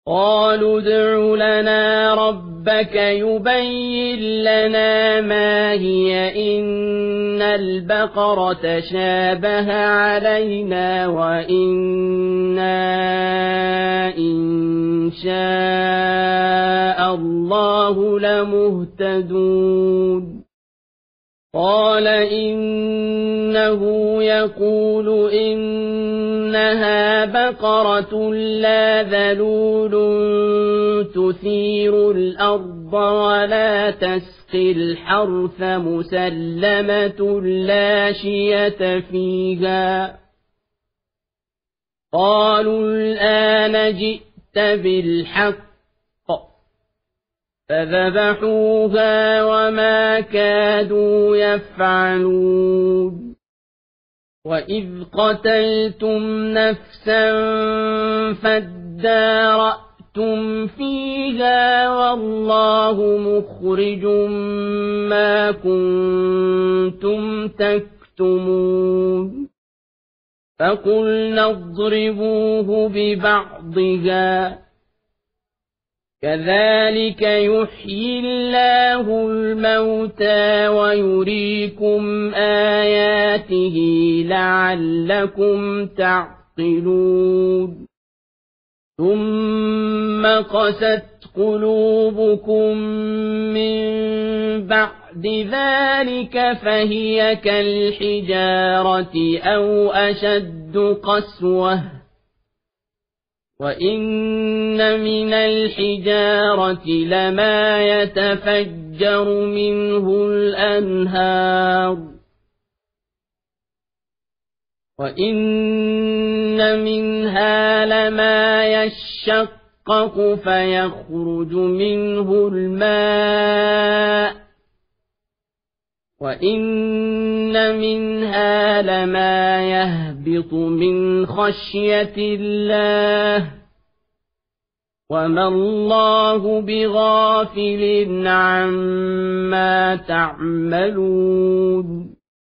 قالوا ادْعُ لنا ربك يبين لنا ما هي إن البقرة شابه علينا وإنا إن شاء الله لمهتدون قال إنه يقول إنها بقرة لا ذلول تثير الأرض ولا تسقي الحرث مسلمة لا شية فيها قالوا الآن جئت بالحق فذبحوها وما كادوا يفعلون وإذ قتلتم نفسا فادارأتم فيها والله مخرج ما كنتم تكتمون فقلنا اضربوه ببعضها كذلك يحيي الله الموتى ويريكم آياته لعلكم تعقلون ثم قست قلوبكم من بعد ذلك فهي كالحجارة أو أشد قسوة وإن من الحجارة لما يتفجر منه الأنهار وإن منها لما يشقق فيخرج منه الماء وإن منها لما يهبط من خشية الله وما الله بغافل عما تعملون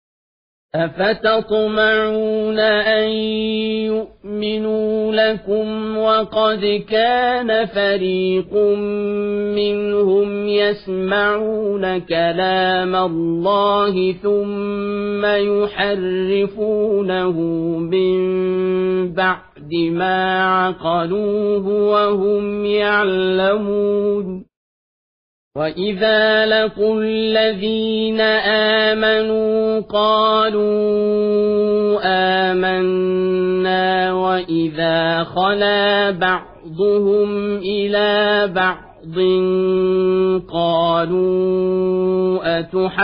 أفتطمعون أن يؤمنوا لكم وقد كان فريق منهم يسمعون كلام الله ثم يحرفونه من بعد ما عقلوه وهم يعلمون وإذا لقوا الذين آمنوا قالوا آمنا وإذا خلا بعضهم إلى بعض قالوا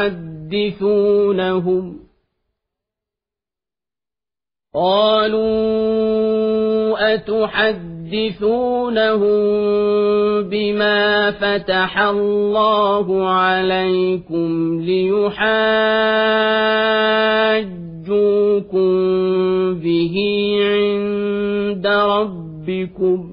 أتحدثونهم بما فتح الله عليكم ليحاجوكم به عند ربكم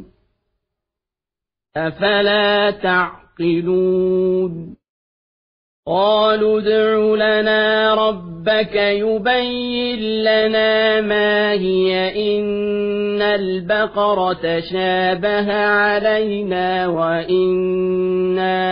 أفلا تعقلون قالوا ادْعُ لنا ربك يبين لنا ما هي إن البقرة شابه علينا وإنا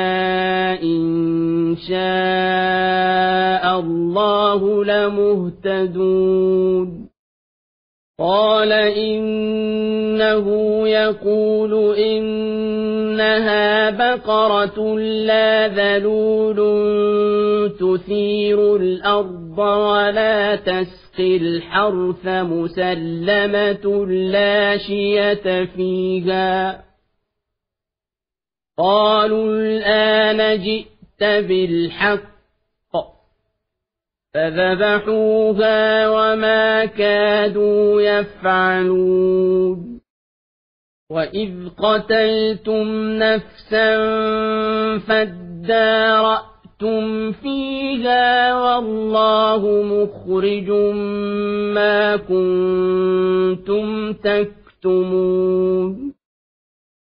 إن شاء الله لمهتدون قال إنه يقول إنها بقرة لا ذلول تثير الأرض ولا تسقي الحرث مسلمة لا شية فيها قالوا الآن جئت بالحق فذبحوها وما كادوا يفعلون وإذ قتلتم نفسا فادارأتم فيها والله مخرج ما كنتم تكتمون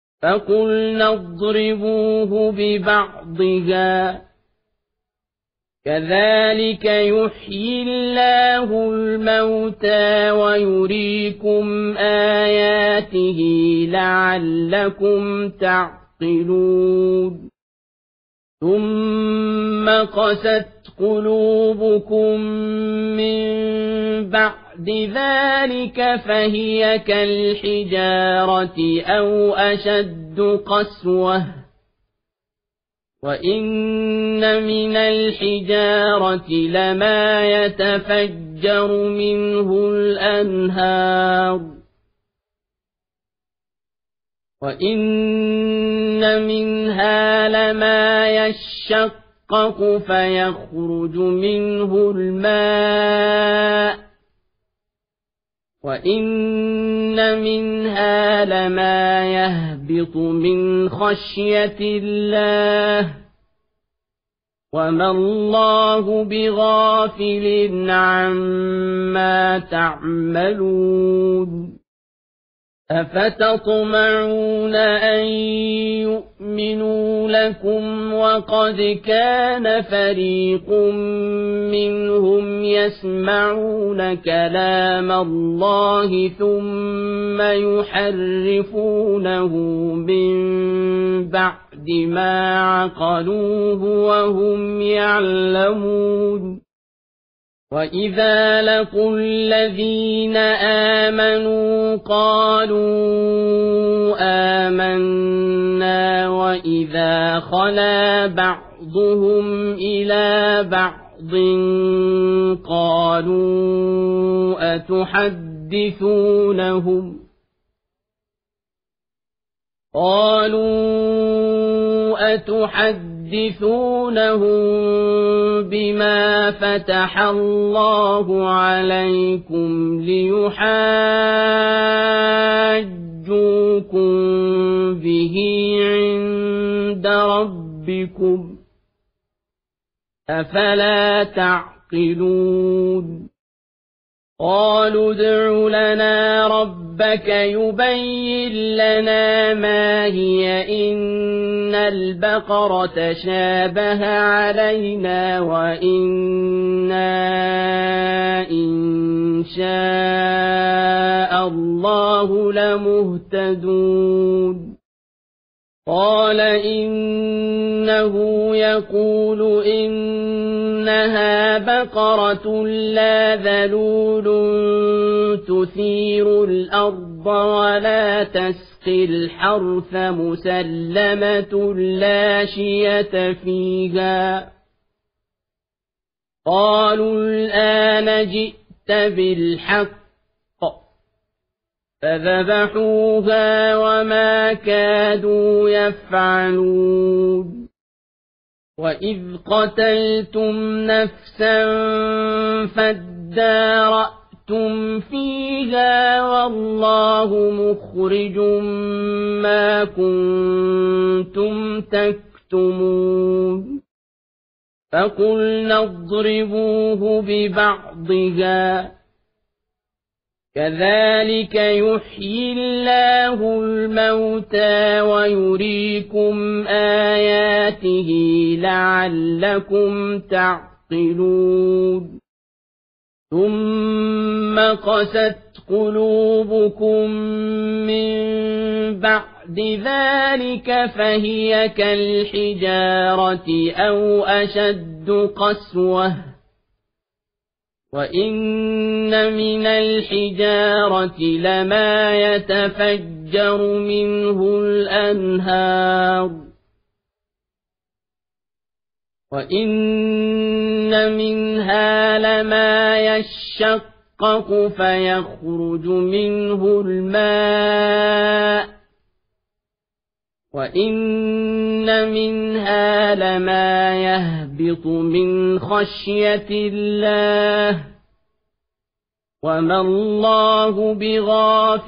فقلنا اضربوه ببعضها كذلك يحيي الله الموتى ويريكم آياته لعلكم تعقلون ثم قست قلوبكم من بعد ذلك فهي كالحجارة أو أشد قسوة وإن من الحجارة لما يتفجر منه الأنهار وإن منها لما يشقق فيخرج منه الماء وإن منها لما يهبط من خشية الله وما الله بغافل عما تعملون أفتطمعون أن يؤمنوا لكم وقد كان فريق منهم يسمعون كلام الله ثم يحرفونه من بعد ما عقلوه وهم يعلمون وإذا لقوا الذين آمنوا قالوا آمنا وإذا خلا بعضهم إلى بعض قالوا أتحدثونهم بما فتح الله عليكم ليحاجوكم به عند ربكم أفلا تعقلون قالوا ادع لنا ربك يبين لنا ما هي إن البقرة شابه علينا وإنا إن شاء الله لمهتدون قال إنه يقول إنها بقرة لا ذلول تثير الأرض ولا تسقي الحرث مسلمة لا شية فيها قالوا الآن جئت بالحق فذبحوها وما كادوا يفعلون وإذ قتلتم نفسا فادارأتم فيها والله مخرج ما كنتم تكتمون فقلنا اضربوه ببعضها كذلك يحيي الله الموتى ويريكم آياته لعلكم تعقلون ثم قست قلوبكم من بعد ذلك فهي كالحجارة أو أشد قسوة وإن من الحجارة لما يتفجر منه الأنهار وإن منها لما يشقق فيخرج منه الماء وإن منها لما يهبط من خشية الله وما الله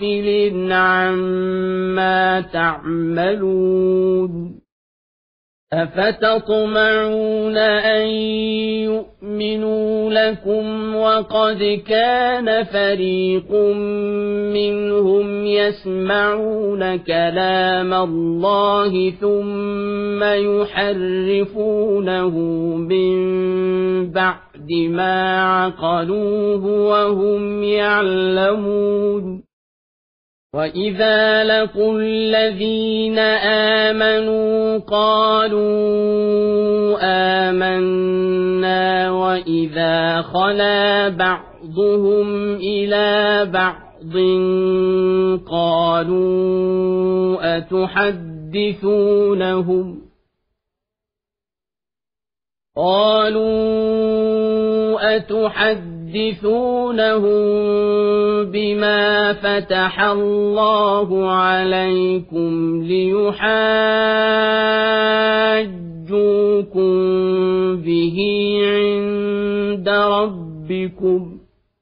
بغافل عما تعملون أفتطمعون أن يؤمنوا لكم وقد كان فريق منهم يسمعون كلام الله ثم يحرفونه من بعد ما عقلوه وهم يعلمون وإذا لقوا الذين آمنوا قالوا آمنا وإذا خلا بعضهم إلى بعض قالوا أتحدثونهم بما فتح الله عليكم ليحاجوكم به عند ربكم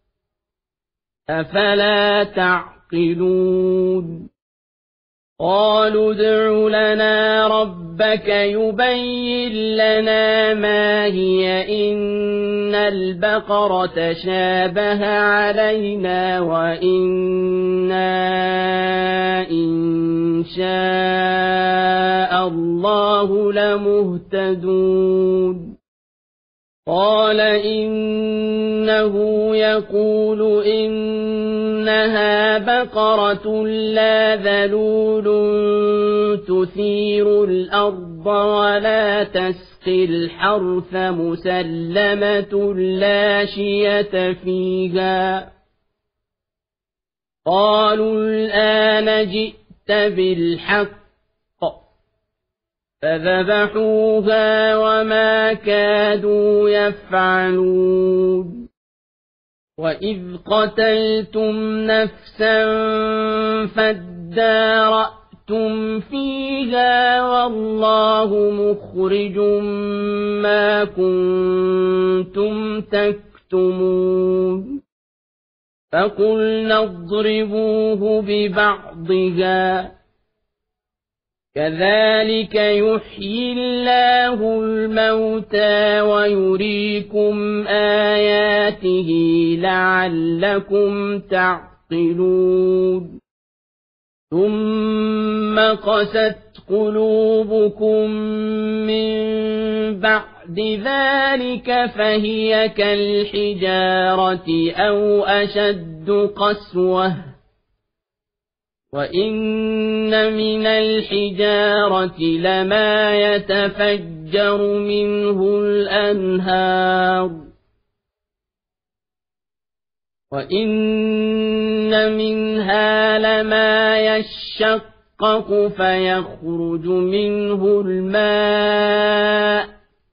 أفلا تعقلون قالوا ادع لنا ربك يبين لنا ما هي إن البقرة شابه علينا وإنا إن شاء الله لمهتدون قال إنه يقول إنها بقرة لا ذلول تثير الأرض ولا تسقي الحرث مسلمة لا شية فيها قالوا الآن جئت بالحق فذبحوها وما كادوا يفعلون وإذ قتلتم نفسا فادارأتم فيها والله مخرج ما كنتم تكتمون فقلنا اضربوه ببعضها كذلك يحيي الله الموتى ويريكم آياته لعلكم تعقلون ثم قست قلوبكم من بعد ذلك فهي كالحجارة أو أشد قسوة وإن من الحجارة لما يتفجر منه الأنهار وإن منها لما يشقق فيخرج منه الماء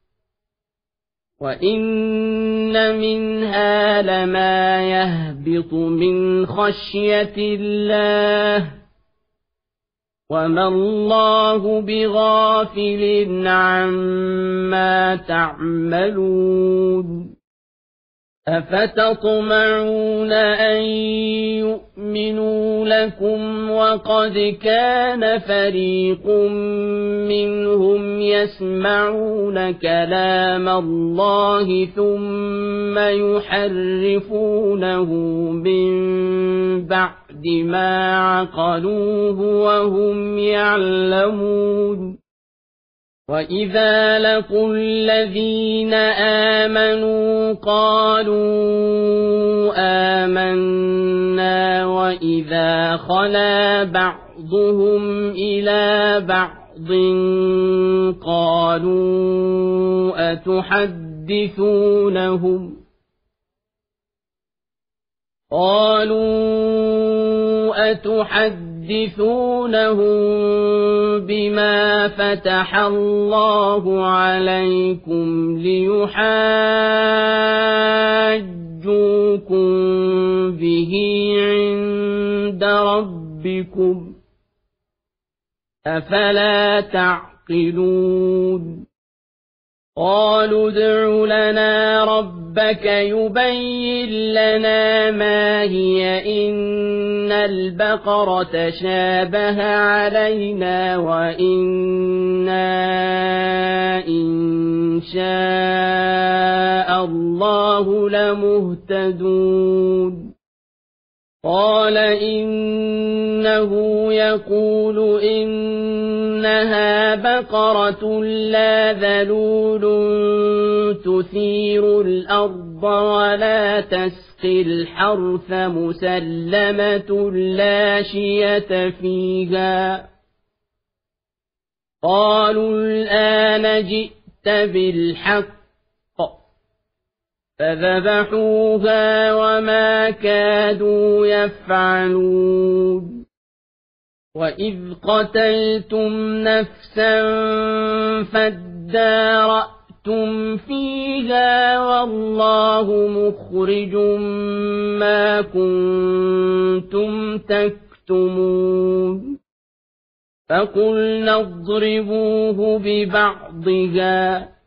وإن منها لما يهبط من خشية الله وما الله بغافل عما تعملون أفتطمعون أن يؤمنوا لكم وقد كان فريق منهم يسمعون كلام الله ثم يحرفونه من بعد ما عقلوه وهم يعلمون وإذا لقوا الذين آمنوا قالوا آمنا وإذا خلا بعضهم إلى بعض قالوا أتحدثونهم بما فتح الله عليكم ليحاجوكم به عند ربكم أفلا تعقلون قالوا ادع لنا ربك يبين لنا ما هي إن البقرة شابه علينا وإنا إن شاء الله لمهتدون قال إنه يقول إنها بقرة لا ذلول تثير الأرض ولا تسقي الحرث مسلمة لا شية فيها قالوا الآن جئت بالحق فذبحوها وما كادوا يفعلون وإذ قتلتم نفسا فادارأتم فيها والله مخرج ما كنتم تكتمون فقلنا اضربوه ببعضها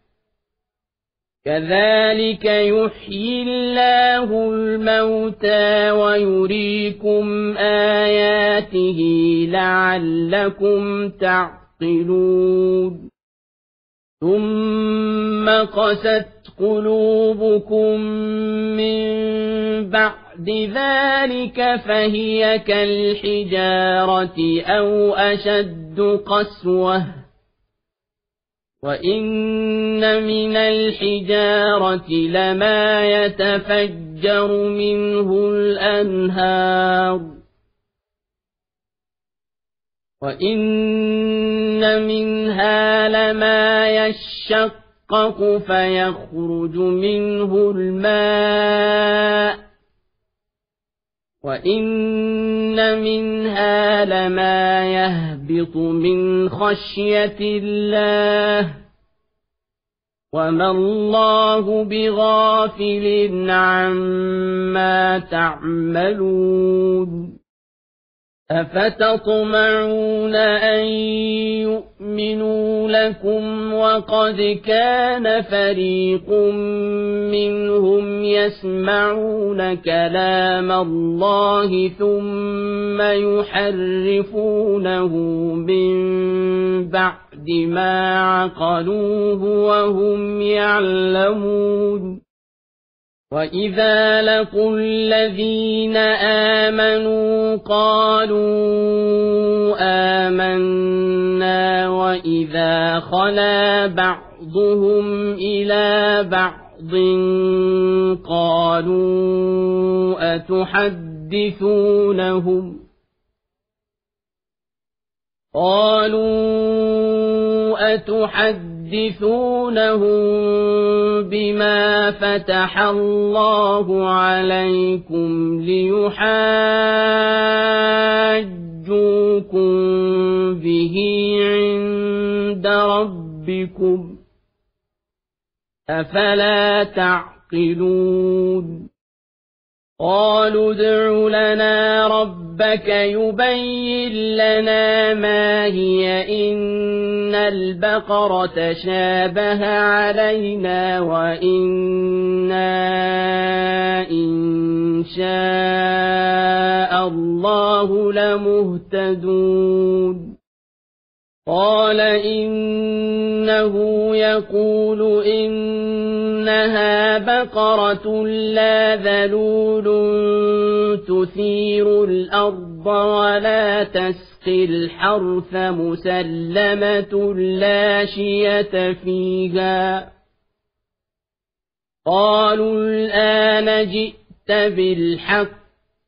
كذلك يحيي الله الموتى ويريكم آياته لعلكم تعقلون ثم قست قلوبكم من بعد ذلك فهي كالحجارة أو أشد قسوة وإن من الحجارة لما يتفجر منه الأنهار وإن منها لما يشقق فيخرج منه الماء وإن منها لما يهبط من خشية الله وما الله بغافل عما تعملون أفتطمعون أن يؤمنوا لكم وقد كان فريق منهم يسمعون كلام الله ثم يحرفونه من بعد ما عقلوه وهم يعلمون وإذا لقوا الذين آمنوا قالوا آمنا وإذا خلا بعضهم إلى بعض قالوا أتحدثونهم بما فتح الله عليكم ليحاجوكم به عند ربكم أفلا تعقلون قالوا ادع لنا ربك يبين لنا ما هي إن البقرة شابه علينا وإنا إن شاء الله لمهتدون قال إنه يقول إنها بقرة لا ذلول تثير الأرض ولا تسقي الحرث مسلمة لا شية فيها قالوا الآن جئت بالحق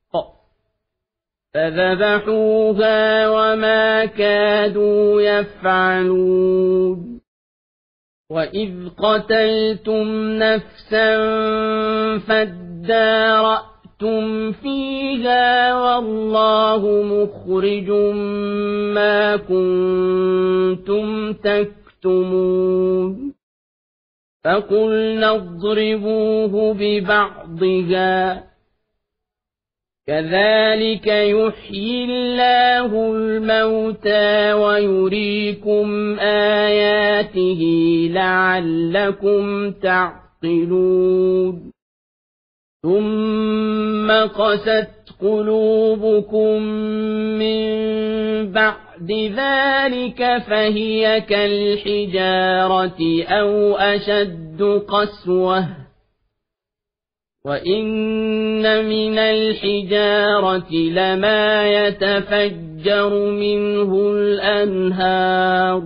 فذبحوها وما كادوا يفعلون وإذ قتلتم نفسا فادارأتم فيها والله مخرج ما كنتم تكتمون فقلنا اضربوه ببعضها كذلك يحيي الله الموتى ويريكم آياته لعلكم تعقلون ثم قست قلوبكم من بعد ذلك فهي كالحجارة أو أشد قسوة وإن من الحجارة لما يتفجر منه الأنهار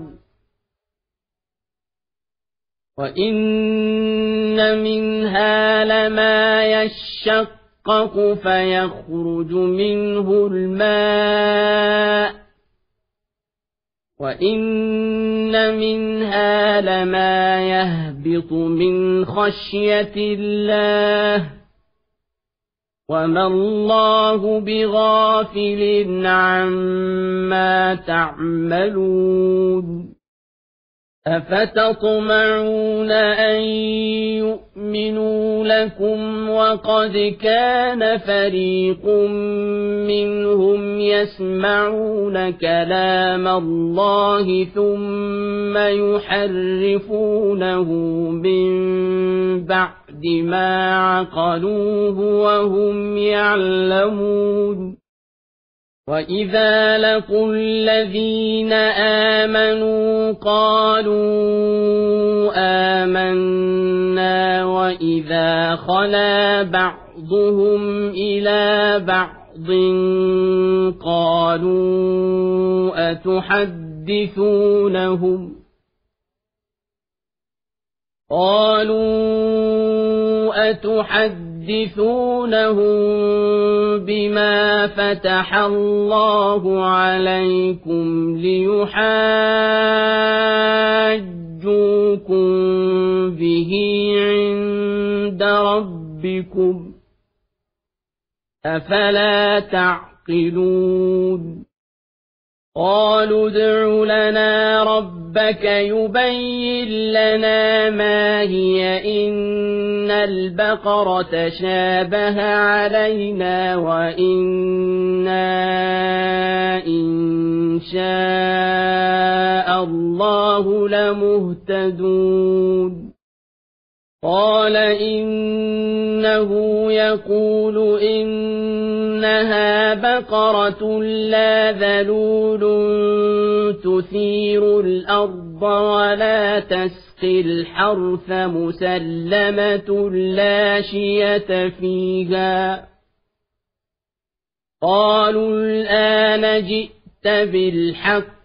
وإن منها لما يشقق فيخرج منه الماء وإن منها لما يهبط من خشية الله وما الله بغافل عما تعملون أفتطمعون أن يؤمنوا لكم وقد كان فريق منهم يسمعون كلام الله ثم يحرفونه من بعد ما عقلوه وهم يعلمون وإذا لقوا الذين آمنوا قالوا آمنا وإذا خلا بعضهم إلى بعض قالوا أتحدثونهم بما فتح الله عليكم ليحاجوكم به عند ربكم أفلا تعقلون قالوا ادع لنا ربك يبين لنا ما هي إن البقرة شابه علينا وإنا إن شاء الله لمهتدون قال إنه يقول إنها بقرة لا ذلول تثير الأرض ولا تسقي الحرث مسلمة لا شية فيها قالوا الآن جئت بالحق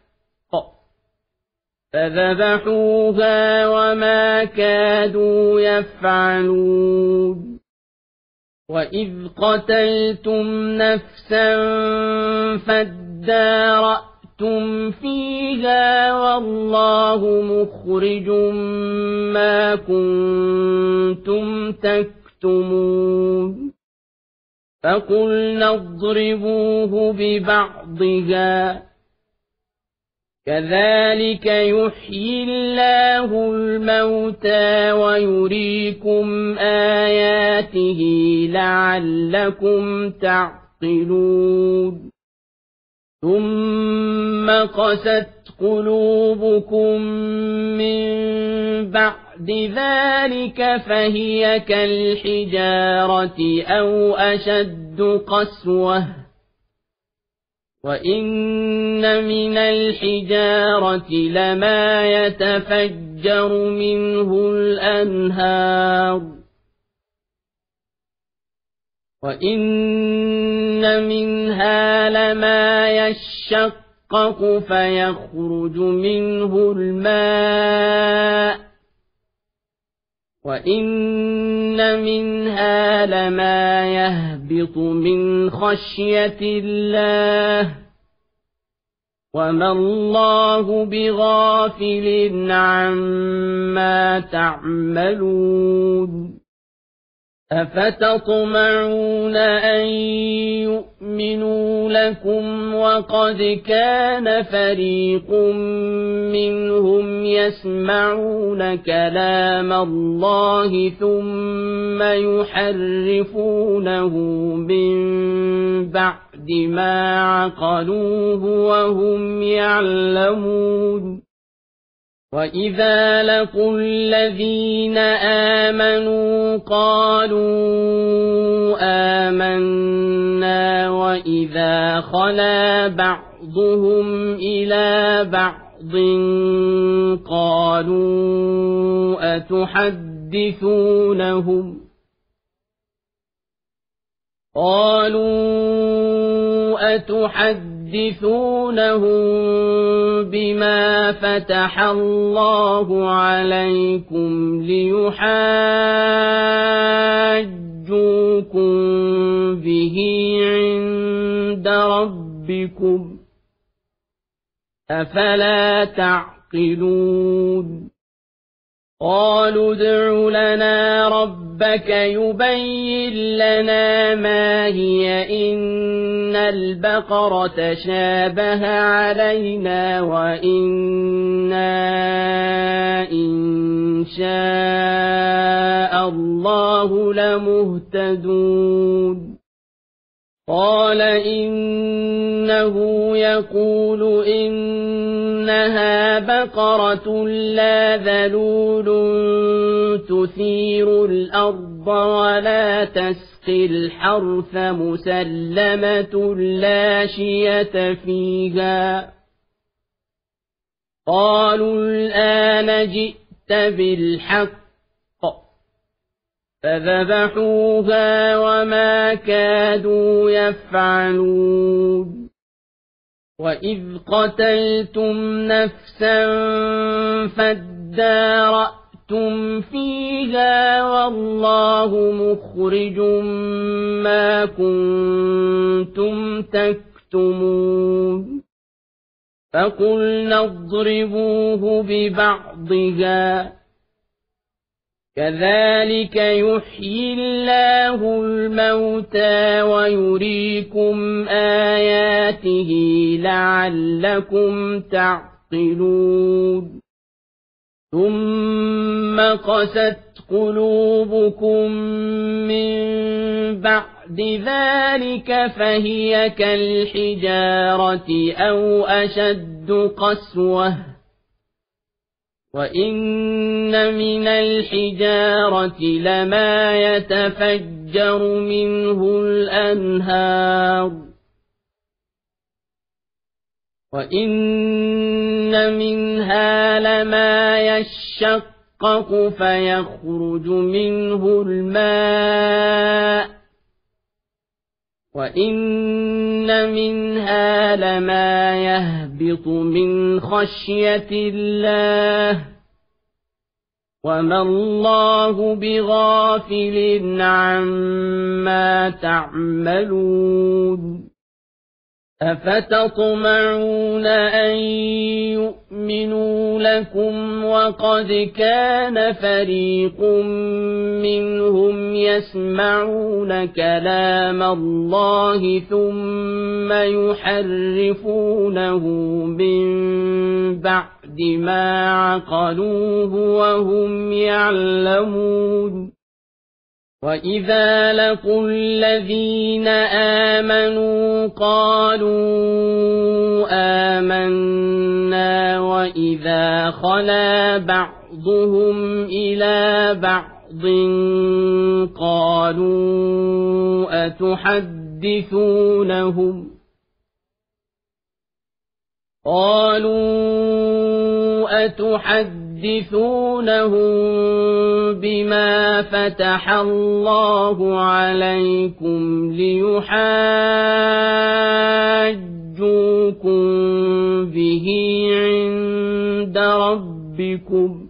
فذبحوها وما كادوا يفعلون وإذ قتلتم نفسا فادارأتم فيها والله مخرج ما كنتم تكتمون فقلنا اضربوه ببعضها كذلك يحيي الله الموتى ويريكم آياته لعلكم تعقلون ثم قست قلوبكم من بعد ذلك فهي كالحجارة أو أشد قسوة وإن من الحجارة لما يتفجر منه الأنهار وإن منها لما يشقق فيخرج منه الماء وإن منها لما يهبط من خشية الله وما الله بغافل عما تعملون أفتطمعون أن يؤمنوا لكم وقد كان فريق منهم يسمعون كلام الله ثم يحرفونه من بعد ما عقلوه وهم يعلمون وإذا لقوا الذين آمنوا قالوا آمنا وإذا خلا بعضهم إلى بعض قالوا أتحدثونهم بما فتح الله عليكم ليحاجوكم به عند ربكم أفلا تعقلون قالوا ادع لنا ربك يبين لنا ما هي إن البقرة شابه علينا وإنا إن شاء الله لمهتدون قال إنه يقول إنها بقرة لا ذلول تثير الأرض ولا تسقي الحرث مسلمة لا شية فيها قالوا الآن جئت بالحق فذبحوها وما كادوا يفعلون وإذ قتلتم نفسا فادارأتم فيها والله مخرج ما كنتم تكتمون فقلنا اضربوه ببعضها كذلك يحيي الله الموتى ويريكم آياته لعلكم تعقلون ثم قست قلوبكم من بعد ذلك فهي كالحجارة أو أشد قسوة وإن من الحجارة لما يتفجر منه الأنهار وإن منها لما يشقق فيخرج منه الماء وإن منها لما يهبط من خشية الله وما الله بغافل عما تعملون أفتطمعون أن يؤمنوا لكم وقد كان فريق منهم يسمعون كلام الله ثم يحرفونه من بعد ما عقلوه وهم يعلمون وإذا لقوا الذين آمنوا قالوا آمنا وإذا خلا بعضهم إلى بعض قالوا أتحدثونهم بما فتح الله عليكم ليحاجوكم به عند ربكم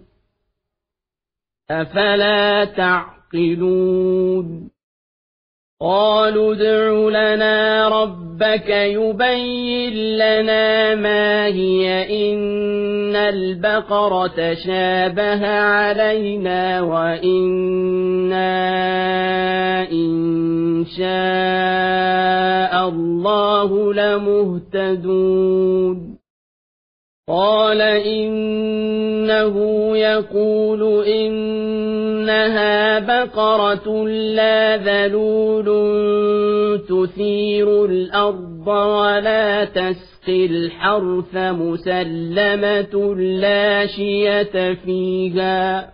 أفلا تعقلون قالوا ادع لنا ربك يبين لنا ما هي إن البقرة شابه علينا وإنا إن شاء الله لمهتدون قال إنه يقول إنها بقرة لا ذلول تثير الأرض ولا تسقي تسقي الحرث مسلمة لا شية فيها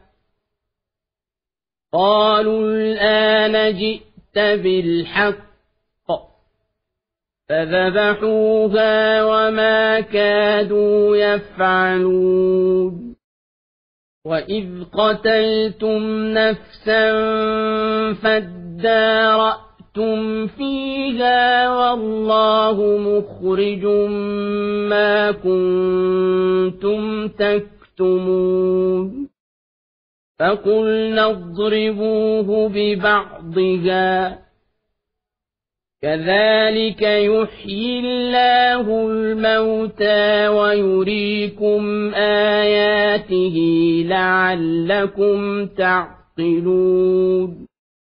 قالوا الآن جئت بالحق فذبحوها وما كادوا يفعلون وإذ قتلتم نفسا فادارأتم فيها والله مخرج ما كنتم تكتمون فقلنا اضربوه ببعضها كذلك يحيي الله الموتى ويريكم آياته لعلكم تعقلون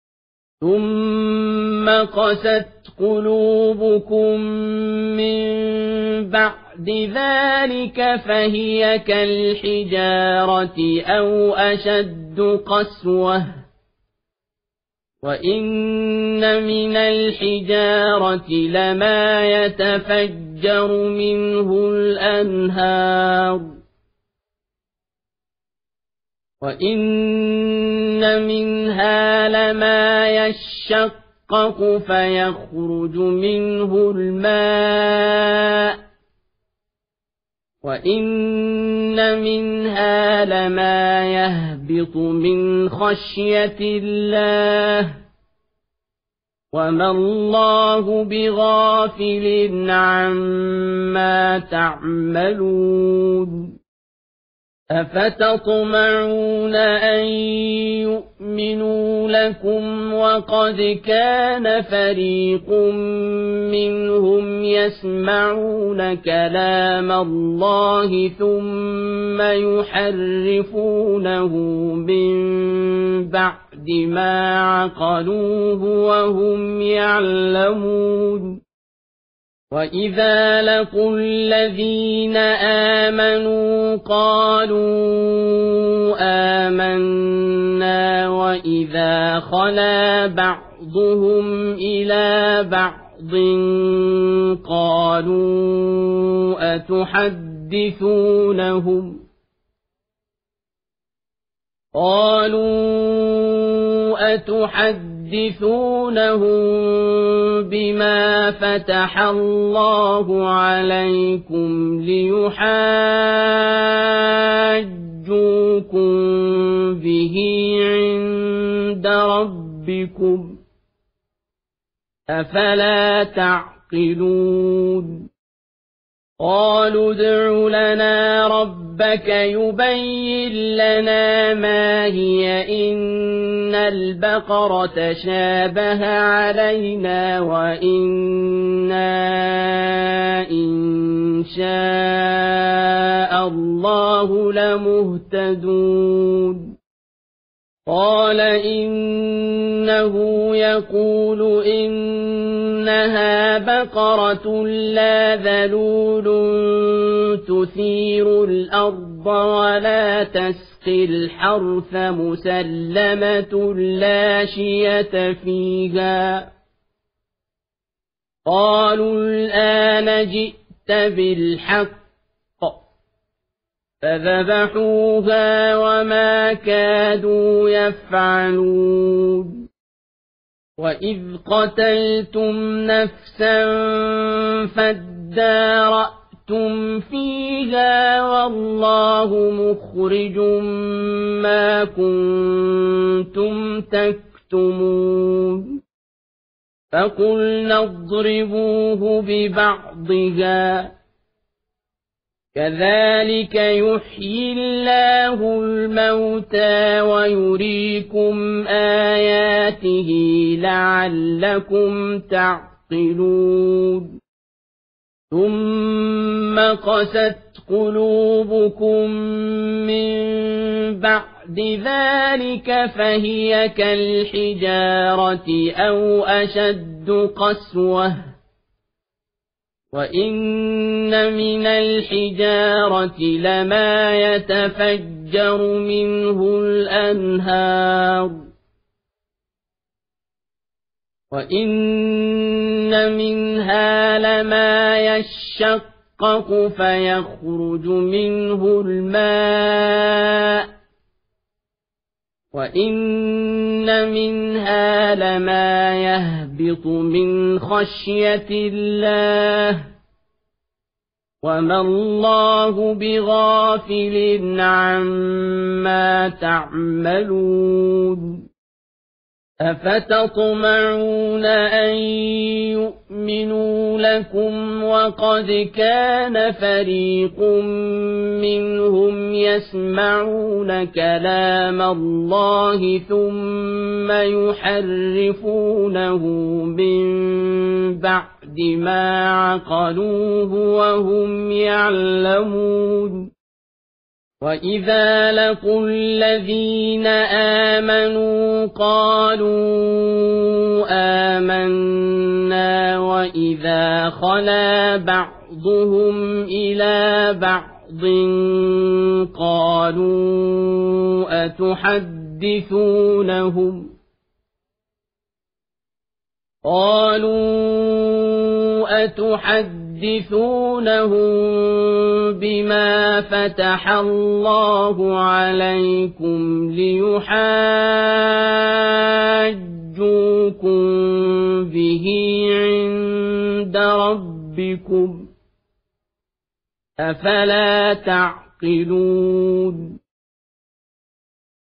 ثم قست قلوبكم من بعد ذلك فهي كالحجارة أو أشد قسوة وإن من الحجارة لما يتفجر منه الأنهار وإن منها لما يشقق فيخرج منه الماء وإن منها لما يهبط من خشية الله وما الله بغافل عما تعملون أفتطمعون أن يؤمنوا لكم وقد كان فريق منهم يسمعون كلام الله ثم يحرفونه من بعد ما عقلوه وهم يعلمون وإذا لقوا الذين آمنوا قالوا آمنا وإذا خلا بعضهم إلى بعض قالوا أتحدثونهم بما فتح الله عليكم ليحاجوكم به عند ربكم أفلا تعقلون قالوا ادع لنا ربك يبين لنا ما هي إن البقرة شابه علينا وإنا إن شاء الله لمهتدون قال إنه يقول إنها بقرة لا ذلول تثير الأرض ولا تسقي الحرث مسلمة لا شية فيها قالوا الآن جئت بالحق فذبحوها وما كادوا يفعلون وإذ قتلتم نفسا فادارأتم فيها والله مخرج ما كنتم تكتمون فقلنا اضربوه ببعضها كذلك يحيي الله الموتى ويريكم آياته لعلكم تعقلون ثم قست قلوبكم من بعد ذلك فهي كالحجارة أو أشد قسوة وإن من الحجارة لما يتفجر منه الأنهار وإن منها لما يشقق يشقق فيخرج منه الماء وإن منها لما يهبط من خشية الله وما الله بغافل عما تعملون أفتطمعون أن يؤمنوا لكم وقد كان فريق منهم يسمعون كلام الله ثم يحرفونه من بعد ما عقلوه وهم يعلمون وإذا لقوا الذين آمنوا قالوا آمنا وإذا خلا بعضهم إلى بعض قالوا أتحدثونهم بما فتح الله عليكم ليحاجوكم به عند ربكم أفلا تعقلون